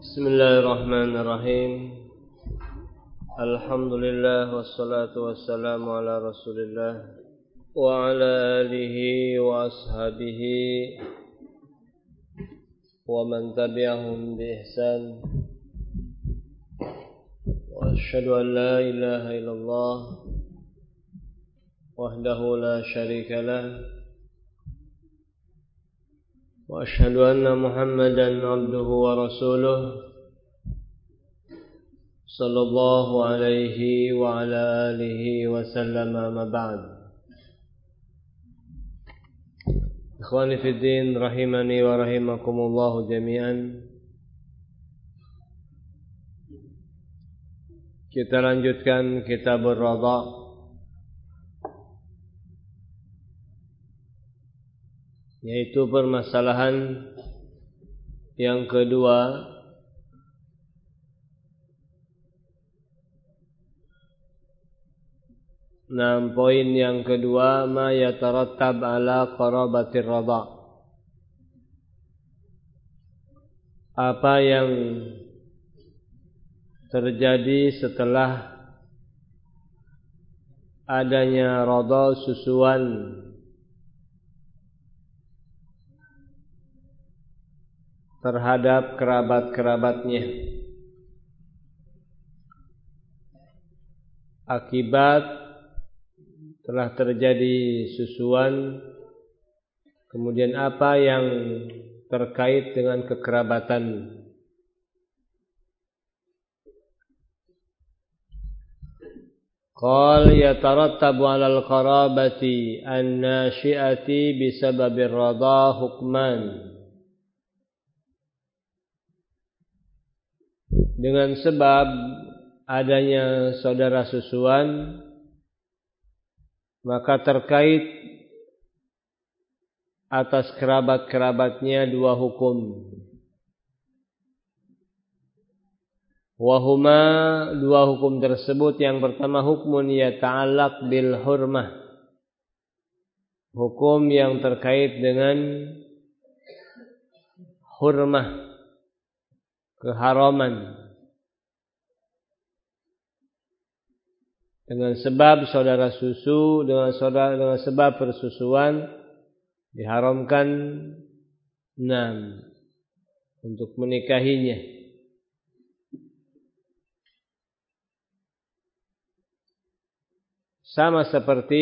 Bismillahirrahmanirrahim. Alhamdulillah wassalatu wassalamu ala Rasulillah wa ala alihi wa ashabihi wa man tabi'ahum bi ihsan. Wa asyhadu an la ilaha illallah wahdahu la syarika lah. Wa asyhadu anna Muhammadan abduhu wa rasuluh sallallahu alaihi wa ala alihi wa sallama ma ba'd. Ikhwani fi din rahimani wa rahimakumullah jami'an. Kita lanjutkan kitab Ar-Radha, yaitu permasalahan yang kedua poin yang kedua, ma yatarattab ala qarabatir radha. Apa yang terjadi setelah adanya radha, susuan terhadap kerabat-kerabatnya, akibat telah terjadi susuan, kemudian apa yang terkait dengan kekerabatan. Qal yatarattabu 'alal qarabati an-nashi'ati bisababir radha hukman. Dengan sebab adanya saudara susuan, maka terkait atas kerabat-kerabatnya dua hukum. Wahuma, dua hukum tersebut, yang pertama hukmun yata'allaq bil hurmah, hukum yang terkait dengan hurmah, keharaman. Dengan sebab saudara susu, dengan sebab persusuan diharamkan untuk menikahinya. Sama seperti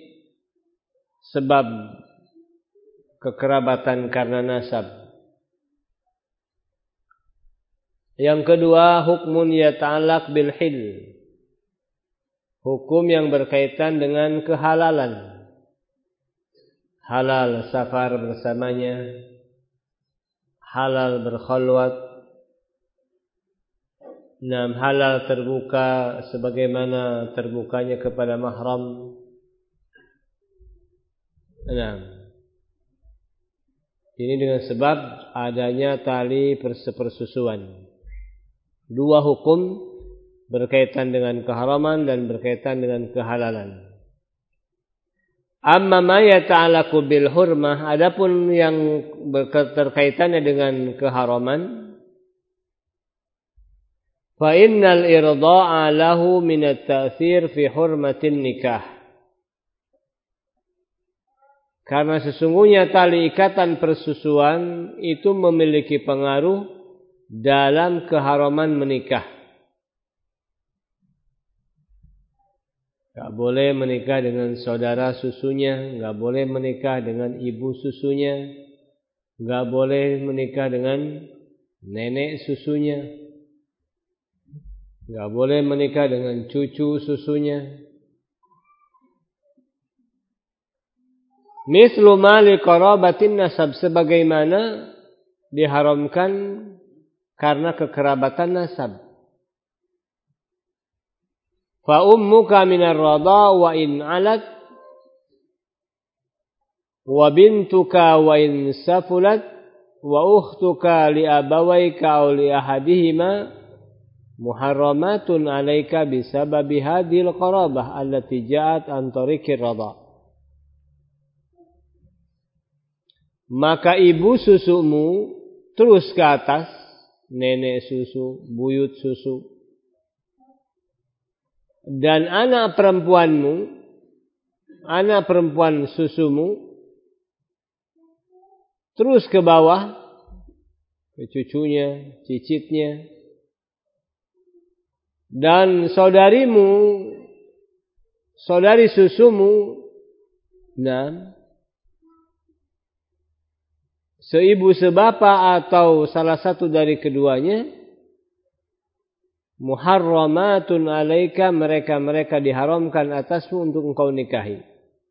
sebab kekerabatan karena nasab. Yang kedua, hukmun yata'allaq bil hil, hukum yang berkaitan dengan kehalalan. Halal safar bersamanya, halal berkhalwat, halal terbuka sebagaimana terbukanya kepada mahram. Ini dengan sebab adanya tali persusuan. Dua hukum berkaitan dengan keharaman dan berkaitan dengan kehalalan. Amma ma yata'allaqu bil hurmah, adapun yang berkaitannya dengan keharaman, fa innal irda'a lahu min at-ta'thir fi hurmatin nikah. Karena sesungguhnya tali ikatan persusuan itu memiliki pengaruh dalam keharaman menikah. Gak boleh menikah dengan saudara susunya, gak boleh menikah dengan ibu susunya, gak boleh menikah dengan nenek susunya, gak boleh menikah dengan cucu susunya. Mislu ma li qarabatin nasab, sebagaimana diharamkan karena kekerabatan nasab. Fa ummuka minar radha wa in alat, wa bintuka wa in safulat, wa ukhtuka li abawayka aw li ahadihima muharramatun 'alaika bisababi hadhil qarabah allati ja'at an tariqir radha. Maka ibu susumu terus ke atas, nenek susu, buyut susu. Dan anak perempuan susumu terus ke bawah, ke cucunya, cicitnya. Dan saudari susumu, seibu sebapa atau salah satu dari keduanya, muharramatun alaika, mereka diharamkan atasmu untuk engkau nikahi.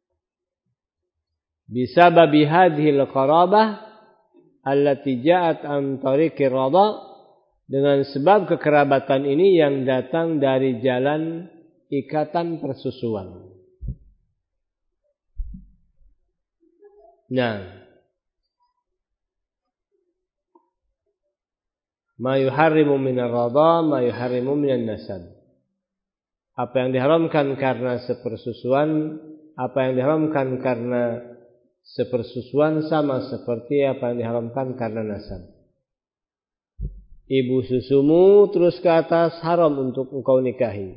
Bisababi hadhil qarabah allati ja'at an tariqir radha, dengan sebab kekerabatan ini yang datang dari jalan ikatan persusuan. Nah, ma yuharrimu minar radha, ma yuharrimu minan nasab. Apa yang diharamkan karena sepersusuan, apa yang diharamkan karena sepersusuan sama seperti apa yang diharamkan karena nasab. Ibu susumu terus ke atas haram untuk engkau nikahi.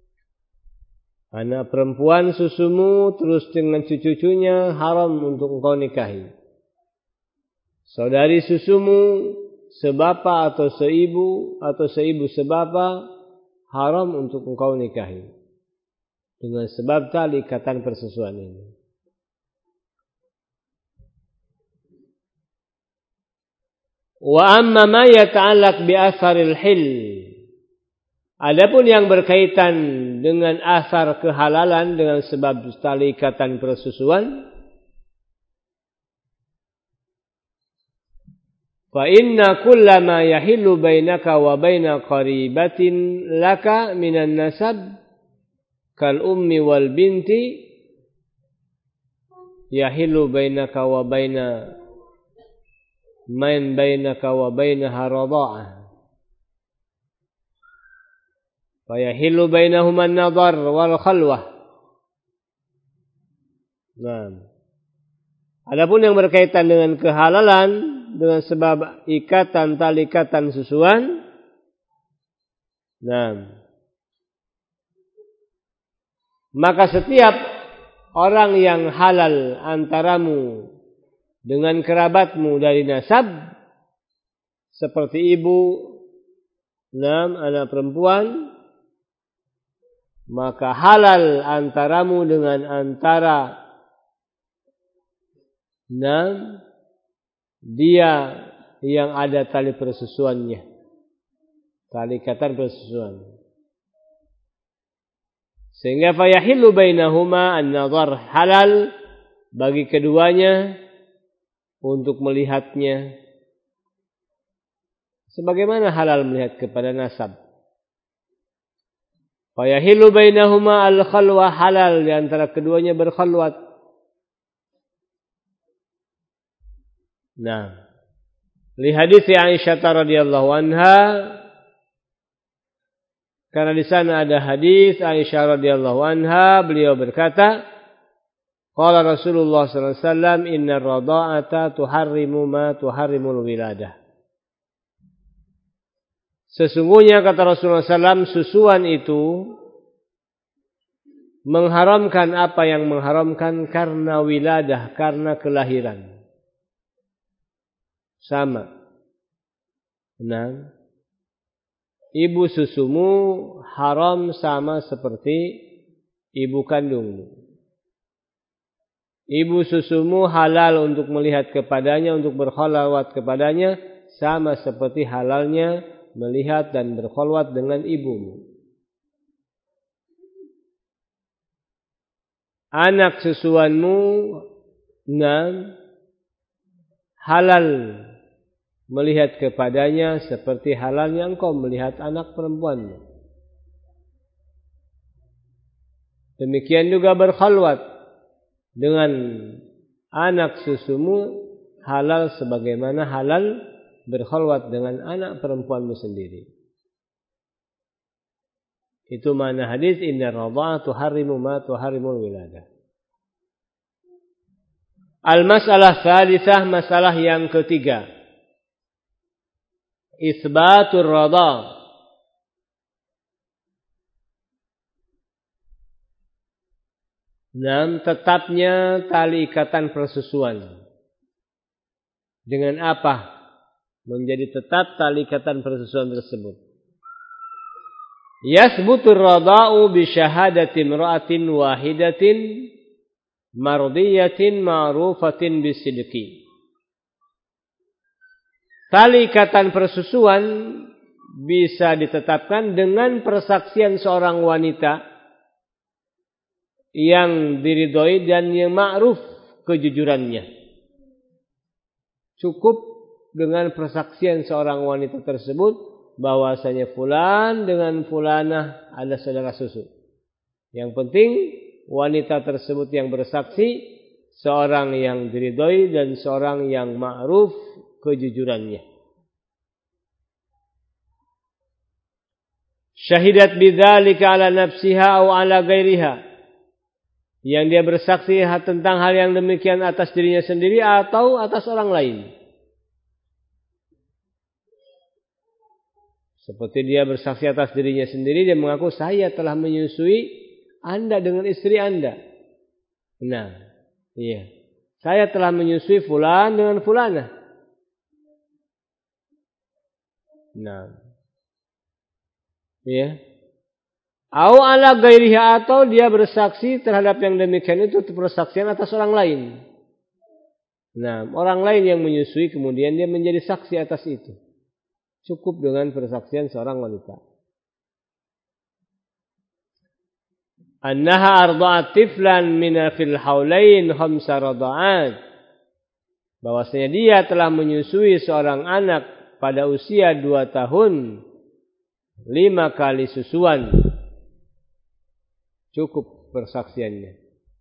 Anak perempuan susumu terus dengan cucu-cucunya haram untuk engkau nikahi. Saudari susumu sebapa atau seibu sebapa haram untuk engkau nikahi. Dengan sebab tali ikatan persusuan ini. Wa amma ma yata'allaq bi atharil hil. Adapun yang berkaitan dengan asar kehalalan dengan sebab tali ikatan persusuan, fa inna kullama yahillu bainaka wa baina qaribatin laka minan nasab kal ummi wal binti yahillu bainaka wa baina man bainaka wa bainaha radha'ah fa yahillu bainahuma an-nadhar wal khalwah. Nah, adapun yang berkaitan dengan kehalalan dengan sebab tali ikatan susuan, nah, maka setiap orang yang halal antaramu dengan kerabatmu dari nasab, seperti ibu, anak perempuan, maka halal antaramu dengan antara dia yang ada tali persusuannya, tali ikatan persusuan. Sehingga fayahillu bainahuma an-nazar, halal bagi keduanya untuk melihatnya, sebagaimana halal melihat kepada nasab. Fayahillu bainahuma al-khalwah, halal di antara keduanya berkhalwat. Nah, li hadits Aisyah radhiyallahu anha, karena di sana ada hadis Aisyah radhiyallahu anha, beliau berkata, qala Rasulullah sallallahu alaihi wasallam, innar radha'ata tuharrimu ma tuharrimul wiladah. Sesungguhnya kata Rasulullah SAW, susuan itu mengharamkan apa yang mengharamkan karena wiladah, karena kelahiran. Sama. Nah, ibu susumu haram sama seperti ibu kandungmu. Ibu susumu halal untuk melihat kepadanya, untuk berkhalwat kepadanya, sama seperti halalnya melihat dan berkhalwat dengan ibumu. Anak susuanmu halal melihat kepadanya seperti halalnya engkau melihat anak perempuanmu. Demikian juga berkhalwat dengan anak susumu halal sebagaimana halal berkhalwat dengan anak perempuanmu sendiri. Itu makna hadis inna radha'ah tuharrimu ma tuharrimul wiladah. Al-mas'alah tsalitsah, masalah yang ketiga. Isbatur radha. Tetapnya tali ikatan persusuan. Dengan apa menjadi tetap tali ikatan persusuan tersebut? Yasbutur radha'u bi syahadati imra'atin wahidatin mardiyatin ma'rufatin bisidqi. Tali ikatan persusuan bisa ditetapkan dengan persaksian seorang wanita yang diridhoi dan yang ma'ruf kejujurannya. Cukup dengan persaksian seorang wanita tersebut bahwasanya fulan dengan fulanah ada saudara susu. Yang penting wanita tersebut yang bersaksi seorang yang diridhoi dan seorang yang ma'ruf kejujurannya. Syahidat bidzalika ala nafsiha atau ala ghairiha. Yang dia bersaksi tentang hal yang demikian atas dirinya sendiri atau atas orang lain. Seperti dia bersaksi atas dirinya sendiri, dia mengaku saya telah menyusui Anda dengan istri Anda. Nah, iya. Saya telah menyusui fulan dengan fulana. Nah. Iya. Au ala ghairiha, atau dia bersaksi terhadap yang demikian itu persaksian atas orang lain. Nah, orang lain yang menyusui kemudian dia menjadi saksi atas itu. Cukup dengan persaksian seorang wanita. Annaha arda'at tiflan min fil haulain khamsa rada'at. Bahwasanya dia telah menyusui seorang anak pada usia 2 tahun 5 kali susuan. Cukup persaksiannya.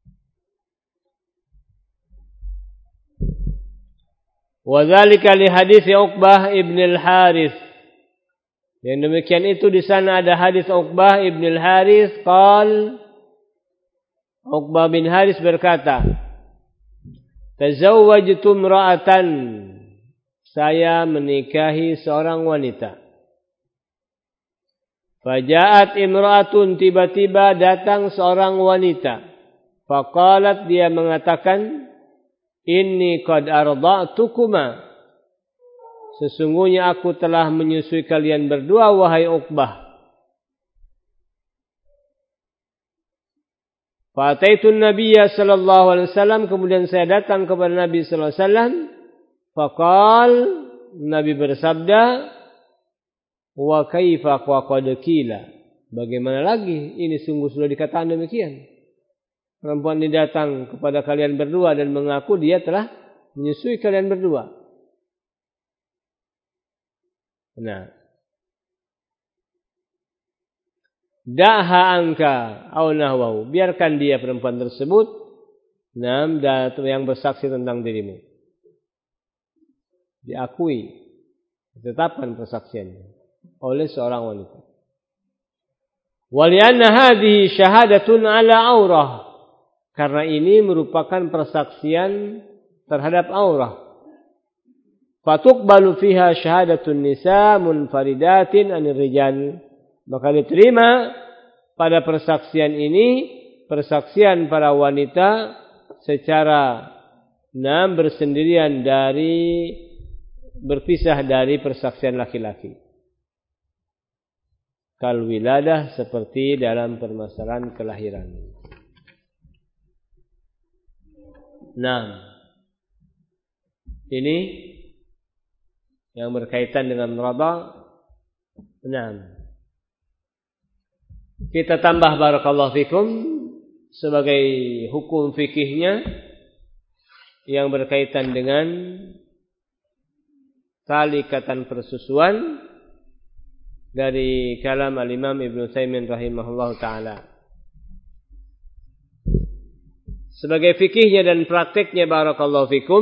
Wadzalika li hadis Uqbah ibn al-Harits. Yang demikian itu di sana ada hadis Uqbah ibn al-Harits qal Uqbah bin Harits berkata, tazawwajtu imra'atan, saya menikahi seorang wanita. Faja'at imra'atun, tiba-tiba datang seorang wanita. Faqalat, dia mengatakan, inni qad arda'tukuma, sesungguhnya aku telah menyusui kalian berdua wahai Uqbah. Fa'ataitun Nabiyya sallallahu alaihi wasallam, kemudian saya datang kepada Nabi sallallahu alaihi wasallam. Faqal, Nabi bersabda, wa kaifa qad qila, bagaimana lagi, ini sungguh sudah dikatakan demikian. Perempuan ini datang kepada kalian berdua dan mengaku dia telah menyusui kalian berdua. Nah, da'ha angka au nahwahu, biarkan dia perempuan tersebut yang bersaksi tentang dirimu. Diakui, ditetapkan persaksiannya oleh seorang wanita. Walianna hadhihi syahadatun ala aurah, karena ini merupakan persaksian terhadap aurah. Fatuqbalu fiha syahadatun nisa munfaridatin anir rijal, maka diterima pada persaksian ini persaksian para wanita secara bersendirian berpisah dari persaksian laki-laki. Kal wiladah, seperti dalam permasalahan kelahiran. Nah, ini yang berkaitan dengan radha. Nah, kita tambah barakallahu fikum sebagai hukum fikihnya yang berkaitan dengan tali ikatan persusuan dari kalam al-Imam Ibnu Utsaimin rahimahullah ta'ala. Sebagai fikihnya dan praktiknya barakallahu fikum,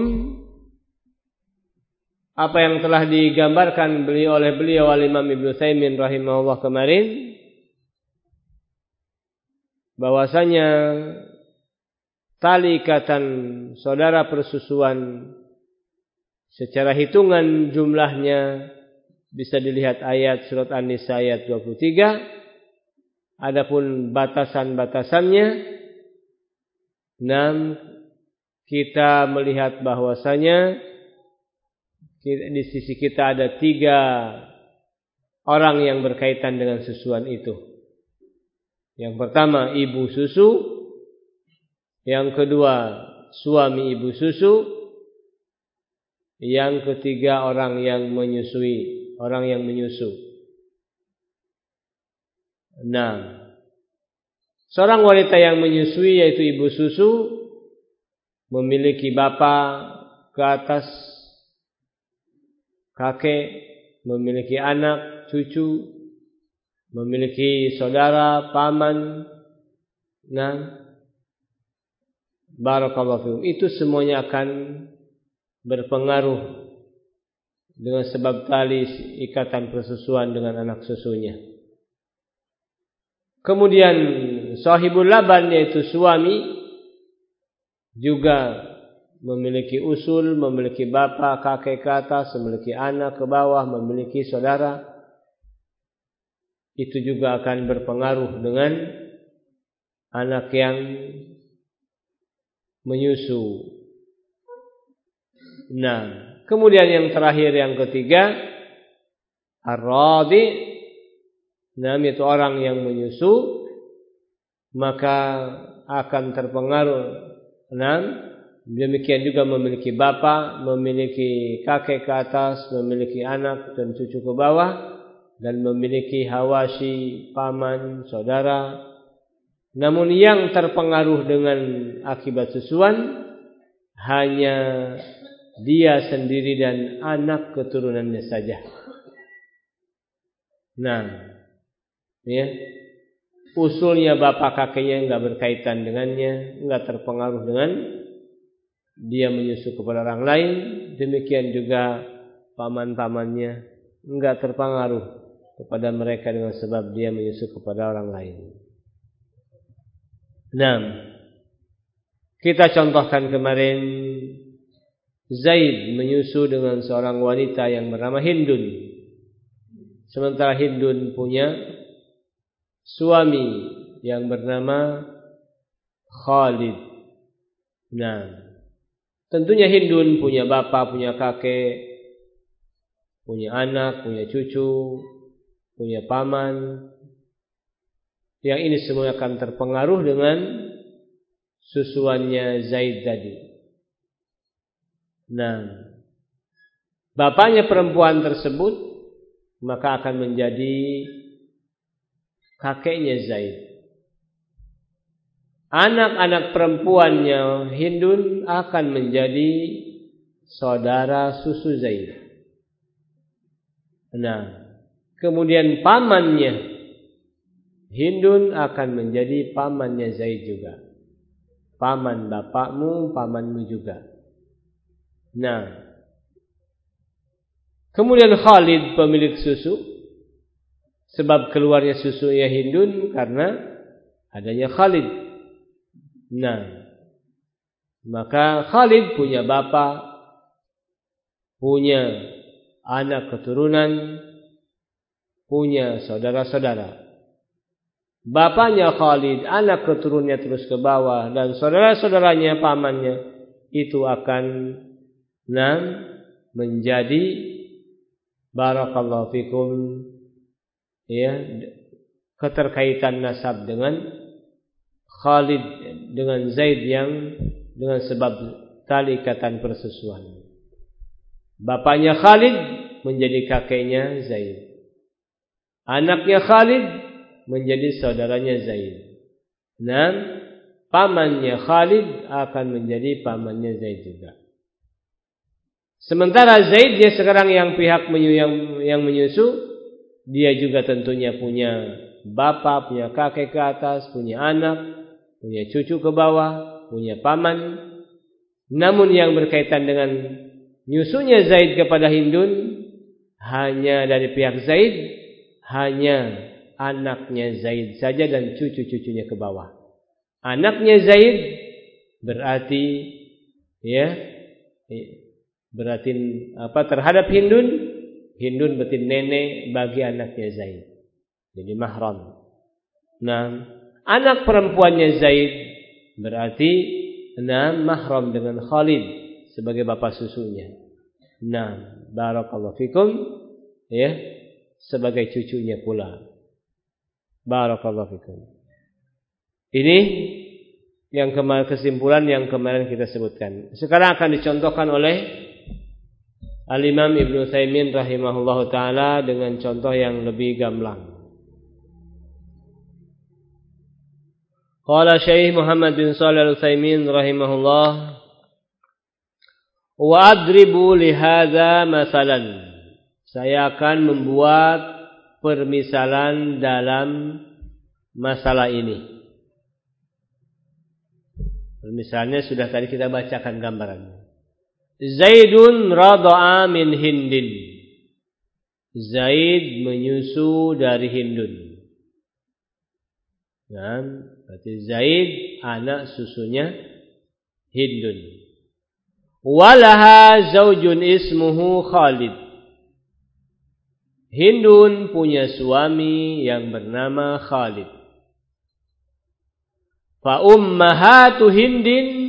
apa yang telah digambarkan oleh beliau al-Imam Ibnu Utsaimin rahimahullah kemarin, bahwasanya tali ikatan saudara persusuan secara hitungan jumlahnya bisa dilihat ayat surat An-Nisa ayat 23. Adapun batasan-batasannya, kita melihat bahwasanya di sisi kita ada 3 orang yang berkaitan dengan susuan itu. Yang pertama ibu susu, yang kedua suami ibu susu, yang ketiga orang yang menyusui, orang yang menyusu. Seorang wanita yang menyusui yaitu ibu susu memiliki bapa ke atas, kakek, memiliki anak, cucu, memiliki saudara, paman. Barakallahu fikum. Itu semuanya akan berpengaruh dengan sebab tali ikatan persusuan dengan anak susunya. Kemudian sahibul laban yaitu suami juga memiliki usul, memiliki bapa, kakek ke atas, memiliki anak ke bawah, memiliki saudara. Itu juga akan berpengaruh dengan anak yang menyusu. Kemudian yang terakhir, yang ketiga, ar-radhi, itu orang yang menyusu, maka akan terpengaruh. Demikian juga memiliki bapa, memiliki kakek ke atas, memiliki anak dan cucu ke bawah, dan memiliki hawasi, paman, saudara. Namun yang terpengaruh dengan akibat susuan hanya dia sendiri dan anak keturunannya saja. Usulnya bapak kakeknya enggak berkaitan dengannya, enggak terpengaruh dengan dia menyusu kepada orang lain. Demikian juga paman-pamannya enggak terpengaruh kepada mereka dengan sebab dia menyusu kepada orang lain. Kita contohkan kemarin Zaid menyusu dengan seorang wanita yang bernama Hindun. Sementara Hindun punya suami yang bernama Khalid. Tentunya Hindun punya bapak, punya kakek, punya anak, punya cucu, punya paman. Yang ini semua akan terpengaruh dengan susuannya Zaid tadi. Bapaknya perempuan tersebut maka akan menjadi kakeknya Zaid. Anak-anak perempuannya Hindun akan menjadi saudara susu Zaid. Kemudian pamannya Hindun akan menjadi pamannya Zaid juga. Paman bapakmu, pamanmu juga. Kemudian Khalid pemilik susu, sebab keluarnya susunya Hindun karena adanya Khalid. Maka Khalid punya bapak, punya anak keturunan, punya saudara-saudara. Bapaknya Khalid, anak keturunannya terus ke bawah, dan saudara-saudaranya, pamannya itu akan menjadi barakallahu fikum keterkaitan nasab dengan Khalid, dengan Zaid yang dengan sebab tali ikatan persusuan. Bapaknya Khalid menjadi kakeknya Zaid. Anaknya Khalid menjadi saudaranya Zaid. Dan pamannya Khalid akan menjadi pamannya Zaid juga. Sementara Zaid dia sekarang yang pihak yang menyusu, dia juga tentunya punya bapak, punya kakek ke atas, punya anak, punya cucu ke bawah, punya paman. Namun yang berkaitan dengan nyusunya Zaid kepada Hindun hanya dari pihak Zaid, hanya anaknya Zaid saja dan cucu-cucunya ke bawah. Anaknya Zaid berarti berarti terhadap Hindun Hindun berarti nenek bagi anaknya Zaid. Jadi mahram. Nah, anak perempuannya Zaid berarti mahram dengan Khalid sebagai bapak susunya. Nah, barakallahu fikum, ya, sebagai cucunya pula. Barakallahu fikum. Ini yang kemarin, kesimpulan yang kemarin kita sebutkan. Sekarang akan dicontohkan oleh Al-Imam Ibnu Utsaimin rahimahullahu taala dengan contoh yang lebih gamblang. Qala Syekh Muhammad bin Shalih Al-Utsaimin rahimahullah, wa adribu li hadza masalan. Saya akan membuat permisalan dalam masalah ini. Misalnya sudah tadi kita bacakan gambarannya. Zaidun rada'a min Hindin. Zaid menyusu dari Hindun. Nah, berarti Zaid anak susunya Hindun. Walaha zaujun ismuhu Khalid. Hindun punya suami yang bernama Khalid. Fa ummahatu Hindin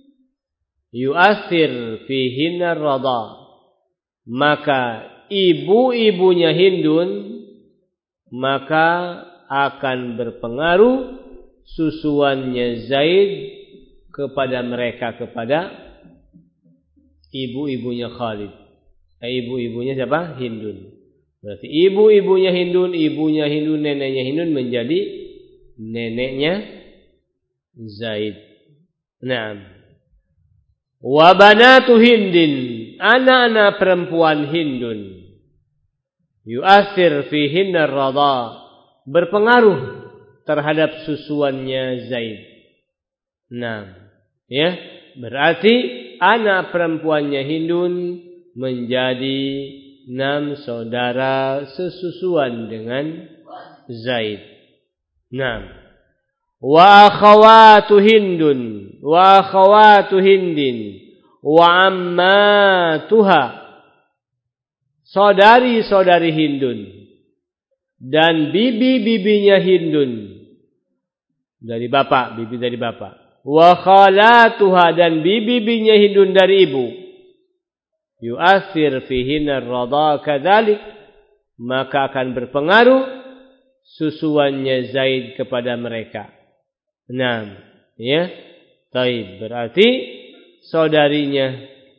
yu'athir fihinna radha. Maka ibu-ibunya Hindun maka akan berpengaruh susuannya Zaid kepada mereka, kepada ibu-ibunya Khalid. Ibu-ibunya siapa? Hindun. Berarti ibu-ibunya Hindun, ibunya Hindun, neneknya Hindun menjadi neneknya Zaid. Naam. Wa banatu Hindin, anak-anak perempuan Hindun, yu'athir fihinna radha, berpengaruh terhadap susuannya Zaid. Nah, ya, berarti anak perempuannya Hindun menjadi 6 saudara sesusuan dengan Zaid. Nah, wa akhawatu Hindun wa akhawatu Hindin wa ammatuha, saudari-saudari Hindun dan bibi-bibinya Hindun dari bapak, bibi dari bapak. Wa khalatuha, dan bibi-bibinya Hindun dari ibu. Yu'athir fihinna radha kadzalik, maka akan berpengaruh susuannya Zaid kepada mereka. Nah, ya, taib, berarti saudarinya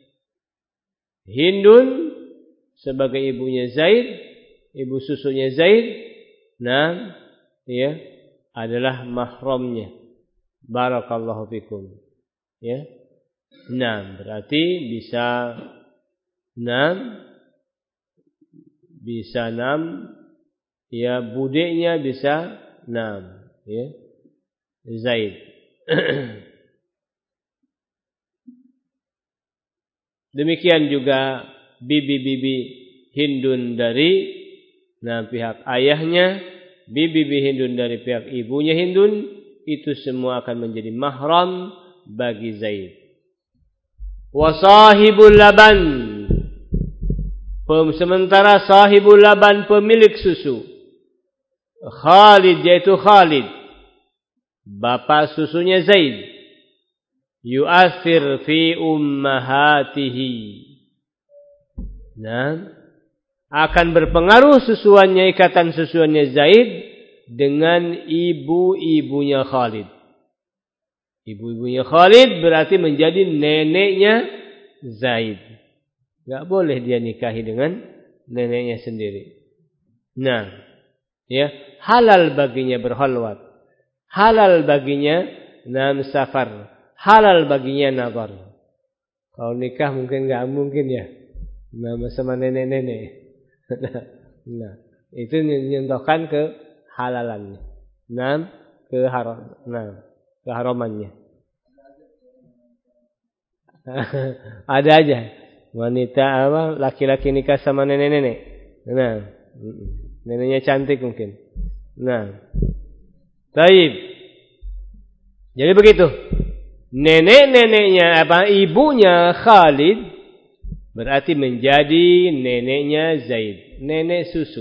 Hindun sebagai ibunya Zaid, ibu susunya Zaid, nah, ya, adalah mahramnya. Barakallahu fikum. Ya. Nah, berarti bisa 6, ya, budeknya bisa 6, ya. Zaid. Demikian juga bibi-bibi Hindun dari pihak ayahnya, bibi-bibi Hindun dari pihak ibunya Hindun, itu semua akan menjadi mahram bagi Zaid. Wa sahibul laban, sementara sahibul laban pemilik susu Khalid, yaitu Khalid bapak susunya Zaid, yu'athir fi ummahatihi, nah, akan berpengaruh susuannya, ikatan susuannya Zaid dengan ibu-ibunya Khalid. Ibu-ibunya Khalid berarti menjadi neneknya Zaid. Gak boleh dia nikahi dengan neneknya sendiri. Nah, ya, halal baginya berkhalwat, halal baginya safar, halal baginya nazar. Kalau nikah mungkin gak mungkin ya, sama nenek-nenek. Nah, itu menyentuhkan ke halalannya. Keharamannya. Ada aja wanita laki-laki nikah sama nenek-nenek. Nah, neneknya cantik mungkin. Nah, taib. Jadi begitu. Nenek-neneknya ibunya Khalid Berarti menjadi neneknya Zaid, nenek susu.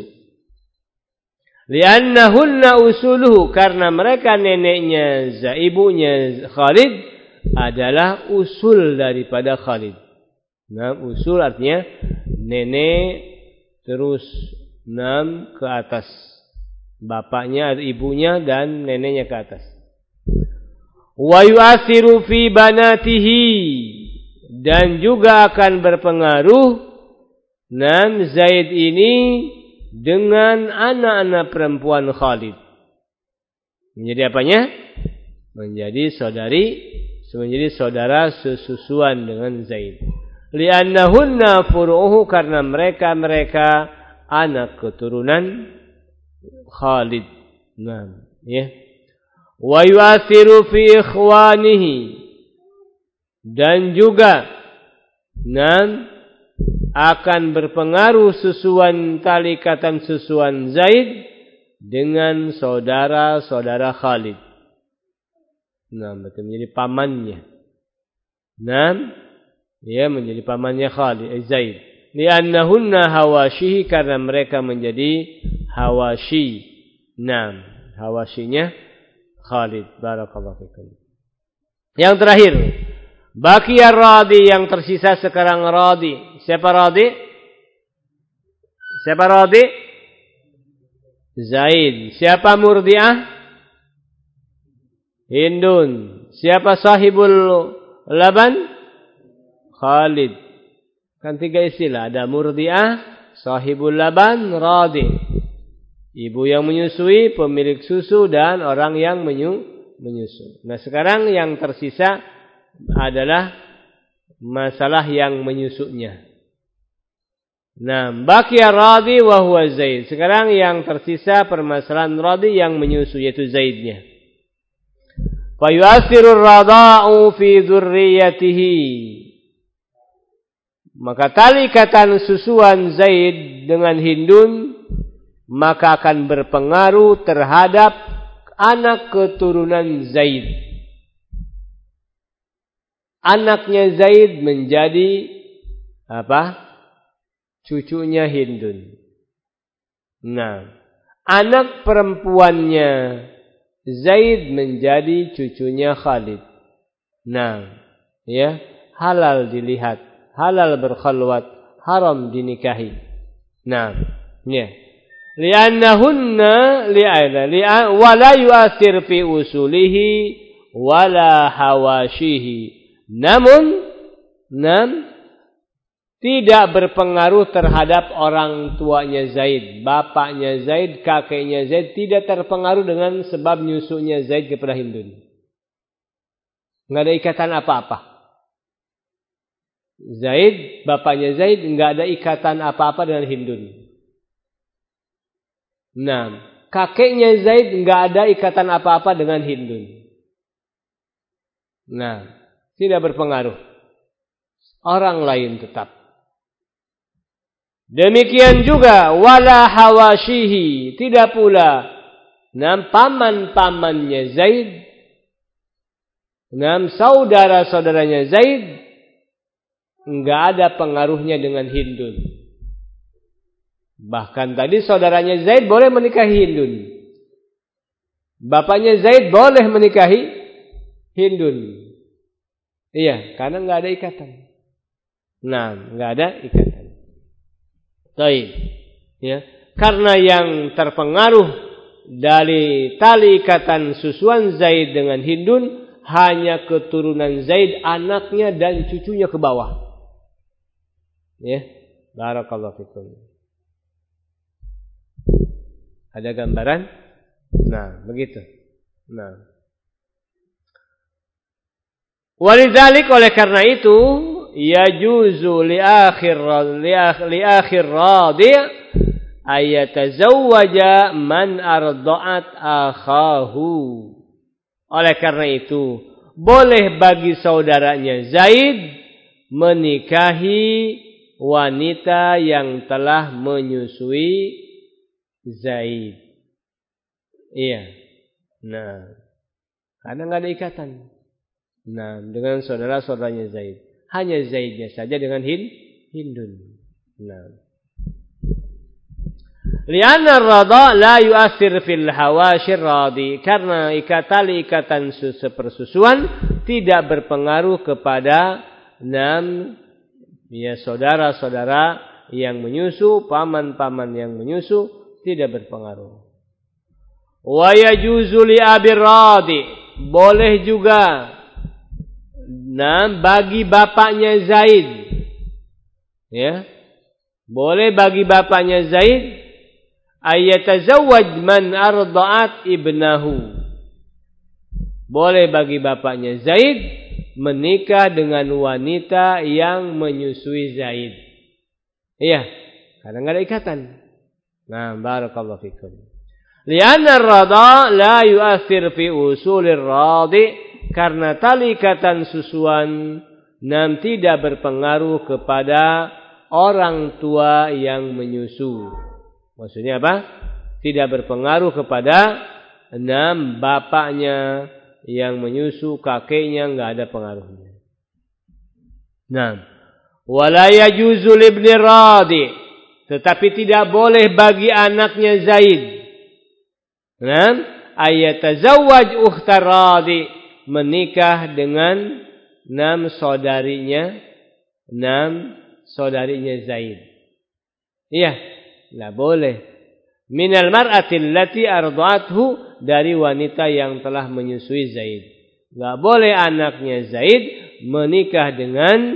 Li'annahunna usuluhu, karena mereka neneknya ibunya Khalid adalah usul daripada Khalid. Nah, usul artinya nenek terus ke atas. Bapaknya, ibunya dan neneknya ke atas. Wa yu'athiru fi banatihi, dan juga akan berpengaruh Zaid ini dengan anak-anak perempuan Khalid. Menjadi apanya? Menjadi saudara sesusuan dengan Zaid. Li'annahunna furu'uhu, karena mereka anak keturunan Khalid. Ya. Wa yu'athiru fi ikhwanihi, dan juga akan berpengaruh tali ikatan susuan Zaid dengan saudara-saudara Khalid. Betul, menjadi pamannya. Ya, menjadi pamannya Khalid, Zaid. Li'annahunna hawashihi, karena mereka menjadi hawashi. Hawashinya Khalid. Barakallahu fikum. Yang terakhir, baqiya Radi, yang tersisa sekarang Radi. Siapa Radi? Zaid. Siapa Murdi'ah? Hindun. Siapa sahibul laban? Khalid. Kan 3 istilah. Ada Murdi'ah, sahibul laban, Radi. Ibu yang menyusui, pemilik susu, dan orang yang menyusu. Nah, sekarang yang tersisa adalah masalah yang menyusunya. Baqiya Radi wa huwa Zaid. Sekarang yang tersisa permasalahan Radi yang menyusu, yaitu Zaidnya. Fa yu'athiru ar-rada'u fi dzurriyyatihi. Maka tali ikatan susuan Zaid dengan Hindun maka akan berpengaruh terhadap anak keturunan Zaid. Anaknya Zaid menjadi cucunya Hindun. Anak perempuannya Zaid menjadi cucunya Khalid. Ya, halal dilihat, halal berkhalwat, haram dinikahi. Ya. Li'annahunna wala yu'athir fi usulihi wala hawashihi. Namun tidak berpengaruh terhadap orang tuanya Zaid, bapaknya Zaid, kakeknya Zaid, tidak terpengaruh dengan sebab nyusunya Zaid kepada Hindun. Enggak ada ikatan apa-apa. Zaid, bapaknya Zaid, enggak ada ikatan apa-apa dengan Hindun. Kakeknya Zaid enggak ada ikatan apa-apa dengan Hindun. Tidak berpengaruh. Orang lain tetap. Demikian juga wala hawashihi, tidak pula paman-pamannya Zaid, saudara-saudaranya Zaid, enggak ada pengaruhnya dengan Hindun. Bahkan tadi saudaranya Zaid boleh menikahi Hindun. Bapaknya Zaid boleh menikahi Hindun. Iya, karena enggak ada ikatan. Enggak ada ikatan. Baik. Ya, karena yang terpengaruh dari tali ikatan susuan Zaid dengan Hindun hanya keturunan Zaid, anaknya dan cucunya ke bawah. Ya, barakallahu fikum. Ada gambaran? Begitu. Walidzalik, oleh karena itu, yajuzu li akhir Radi ayatazawwaja man arda'at akhahu. Oleh karena itu, boleh bagi saudaranya Zaid menikahi wanita yang telah menyusui Zaid. Iya. Karena enggak ada ikatan. Dengan saudara-saudaranya Zaid. Hanya Zaidnya saja dengan Hindun. Nah. Lianna ar-radha la yu'athir fil hawashir radi. Karena tali ikatan sepersusuan tidak berpengaruh kepada saudara-saudara yang menyusu, paman-paman yang menyusu, tidak berpengaruh. Wa yajuzu li abir radi. Boleh juga bagi bapaknya Zaid. Ya. Boleh bagi bapaknya Zaid ayatazawwaj man arda'at ibnahu. Boleh bagi bapaknya Zaid menikah dengan wanita yang menyusui Zaid. Iya, karena enggak ada ikatan. Nah, barakallahu fikum. Lianna ar-radha la yu'athir fi usulir radi, karena tali ikatan susuan tidak berpengaruh kepada orang tua yang menyusu. Maksudnya apa? Tidak berpengaruh kepada bapaknya yang menyusu, kakeknya enggak ada pengaruhnya. Nah, wala yajuzu libni radi, tetapi tidak boleh bagi anaknya Zaid. Nah, ayatazawwaj ukhtar radi, menikah dengan saudarinya Zaid. Iya, enggak boleh. Minal mar'ati allati arda'athu, dari wanita yang telah menyusui Zaid. Enggak boleh anaknya Zaid menikah dengan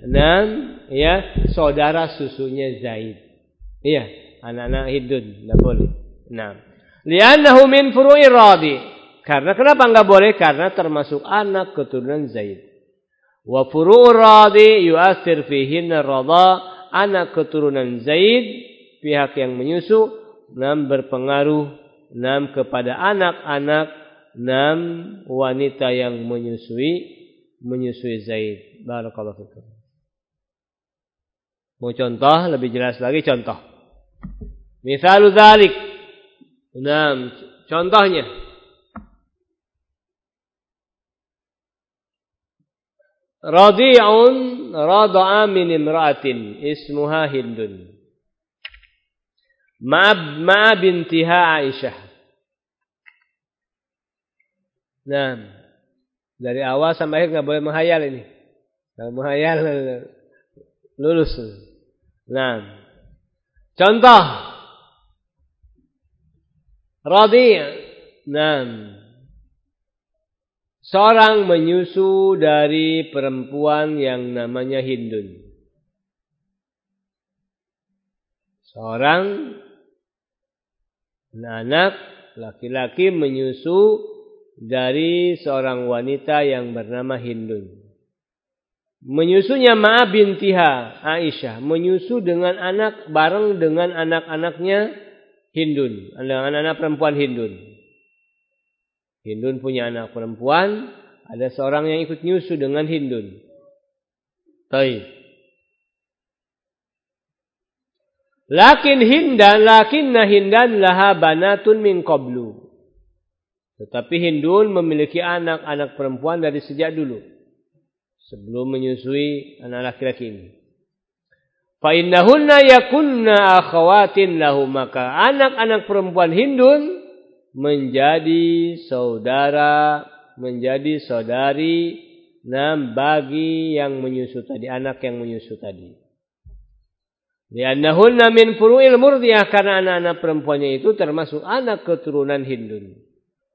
saudara susunya Zaid. Iya, anak-anak Hindun enggak boleh. Nah, li'annahu min furu'ir radi. Karena kenapa enggak boleh? Karena termasuk anak keturunan Zaid. Wa furu'ur radi yu'athir fihinna radha. Anak keturunan Zaid, pihak yang menyusu, berpengaruh kepada anak-anak wanita yang menyusui Zaid. Barakallahu fikum. Mau contoh lebih jelas lagi, contoh. Misalu dzalik. Contohnya. Radi'un rada'a min imra'atin ismuha Hindun. Ma'a bintiha Aisyah. Nah, dari awal sampai akhir enggak boleh menghayal ini. Kalau menghayal lulus. Nah, contoh Radi'. Nah, seorang menyusu dari perempuan yang namanya Hindun. Seorang anak laki-laki menyusu dari seorang wanita yang bernama Hindun. Menyusunya ma'a bintiha Aisyah. Menyusu dengan anak, bareng dengan anak-anaknya Hindun. Anak-anak perempuan Hindun. Hindun punya anak perempuan. Ada seorang yang ikut nyusu dengan Hindun. Baik. Lakinna Hindan laha banatun min qablu. Tetapi Hindun memiliki anak-anak perempuan dari sejak dulu. Sebelum menyusui anak laki-laki ini. Fa innahunna yakunna akhawatin lahu. Maka anak-anak perempuan Hindun menjadi saudara, menjadi saudari bagi yang menyusu tadi, anak yang menyusu tadi. Li'annahunna min furu'il murdiyah, karena anak-anak perempuannya itu termasuk anak keturunan Hindun.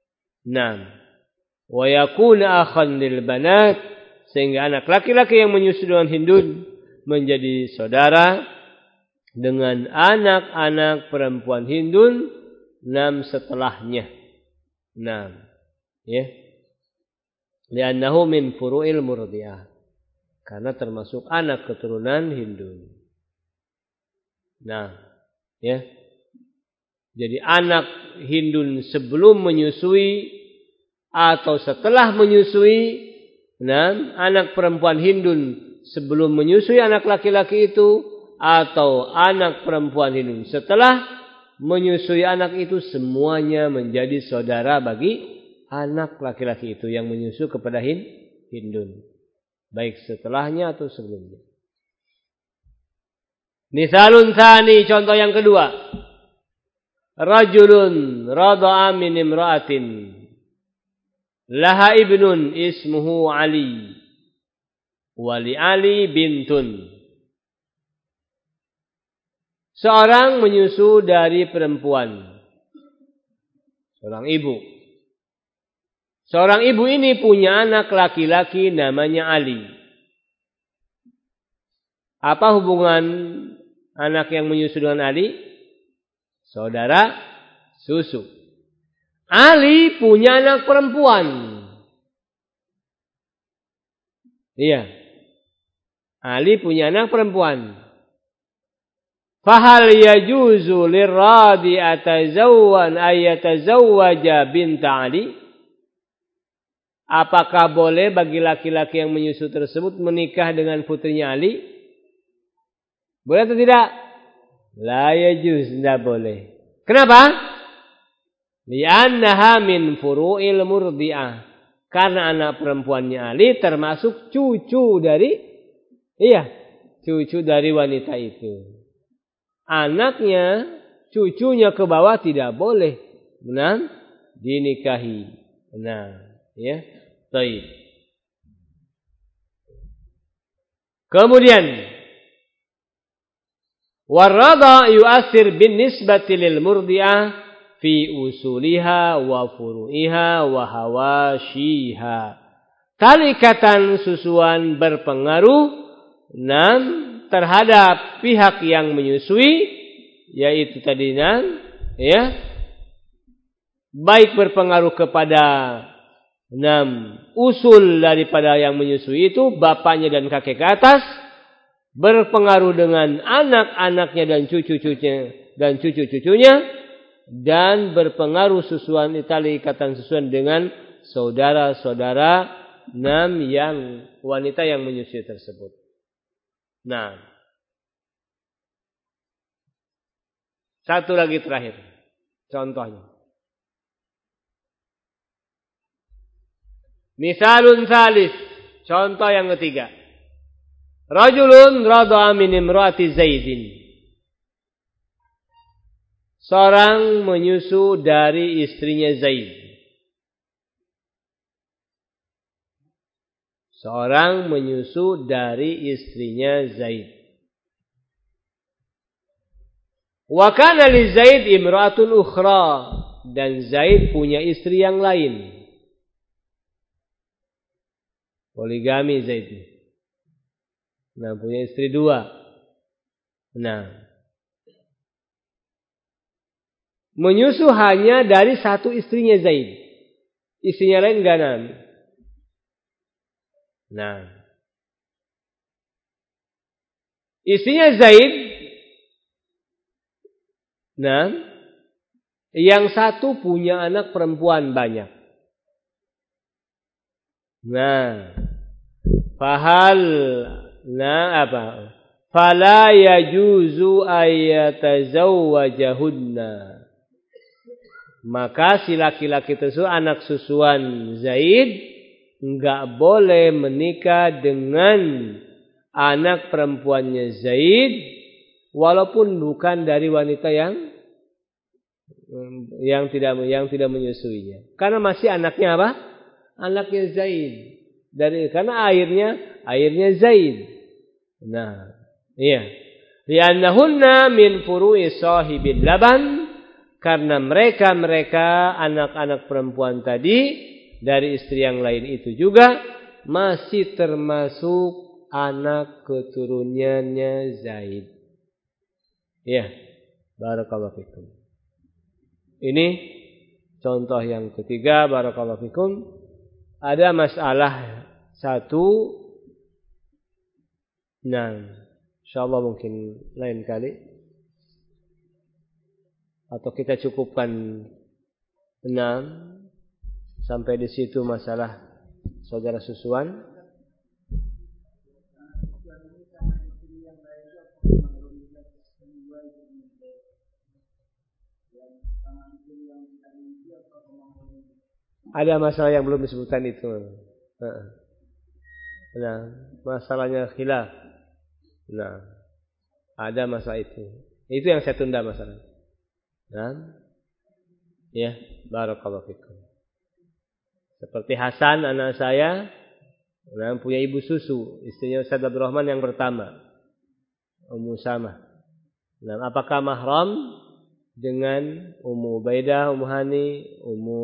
Wa yakuna akhan lil banat, sehingga anak laki-laki yang menyusu dengan Hindun menjadi saudara dengan anak-anak perempuan Hindun setelahnya. Ya. Li'annahu min furu'il murdiyah, karena termasuk anak keturunan Hindun. Ya. Jadi anak Hindun sebelum menyusui atau setelah menyusui, anak perempuan Hindun sebelum menyusui anak laki-laki itu, atau anak perempuan Hindun setelah menyusui anak itu, semuanya menjadi saudara bagi anak laki-laki itu yang menyusu kepada Hindun, baik setelahnya atau sebelumnya. Misalun tsani, contoh yang kedua. Rajulun rada'a min imra'atin laha ibnun ismuhu Ali wa li Ali bintun. Seorang menyusu dari perempuan. Seorang ibu. Seorang ibu ini punya anak laki-laki namanya Ali. Apa hubungan anak yang menyusu dengan Ali? Saudara susu. Ali punya anak perempuan. Iya. Ali punya anak perempuan. Fahal yajuzu lirradi atazawwan ayatazawwaja binta Ali? Apakah boleh bagi laki-laki yang menyusu tersebut menikah dengan putrinya Ali? Boleh atau tidak? La yajuz, tidak boleh. Kenapa? Li'annaha min furu'il murdi'ah. Karena anak perempuannya Ali termasuk cucu dari wanita itu. Anaknya, cucunya ke bawah tidak boleh dinikahi. Ya. Baik. Kemudian warada yu'athir bin nisbati lil murdi'ah fi usuliha wa furu'iha wa hawashiha. Tali ikatan susuan berpengaruh terhadap pihak yang menyusui, yaitu tadi baik berpengaruh kepada usul daripada yang menyusui itu, bapaknya dan kakek ke atas, berpengaruh dengan anak-anaknya dan cucu-cucunya, dan berpengaruh susuan tali ikatan susuan dengan saudara-saudara yang wanita yang menyusui tersebut. Satu lagi terakhir contohnya. Misalun salis, contoh yang ketiga. Rajulun rada'a min imra'ati Zaidin. Seorang menyusu dari istrinya Zaid. Seorang menyusu dari istrinya Zaid. Wa kana li Zaid imra'atun ukhra, dan Zaid punya istri yang lain. Poligami Zaid. Punya istri 2. Menyusu hanya dari satu istrinya Zaid. Istrinya lain enggak istrinya Zaid yang satu punya anak perempuan banyak. Fala yajuzu ayatazawwajahunna. Maka si laki-laki tersebut, anak susuan Zaid, enggak boleh menikah dengan anak perempuannya Zaid, walaupun bukan dari wanita yang tidak menyusuinya. Karena masih anaknya apa? Anaknya Zaid. Karena airnya Zaid. Li'annahunna min furu'i sahibil laban, karena mereka anak-anak perempuan tadi dari istri yang lain itu juga masih termasuk anak keturunannya Zaid. Barakallahu fikum. Ini contoh yang ketiga. Barakallahu fikum. Ada masalah satu. Insyaallah mungkin lain kali, atau kita cukupkan sampai di situ masalah saudara susuan. Ada masalah yang belum disebutkan itu. Masalahnya khilaf. Ada masalah itu. Itu yang saya tunda masalah. Nah, ya, barakallahu fikum. Seperti Hasan anak saya, punya ibu susu, istrinya Ustaz Abdul Rahman yang pertama, Ummu Samah. Nah, apakah mahram dengan Ummu Ubaidah, Ummu Hani, Ummu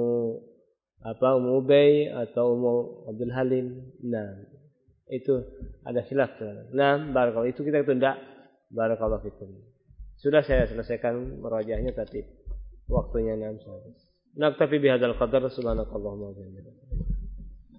Ubay atau Ummu Abdul Halim? Nah, itu ada khilaf. Nah, barakallahu itu kita tunda. Barakallahu fikum. Sudah saya selesaikan merajaahnya tadi. Waktunya 6 saat. Naktafi bihadzal qadar subhanakallahumma wa bihamdika.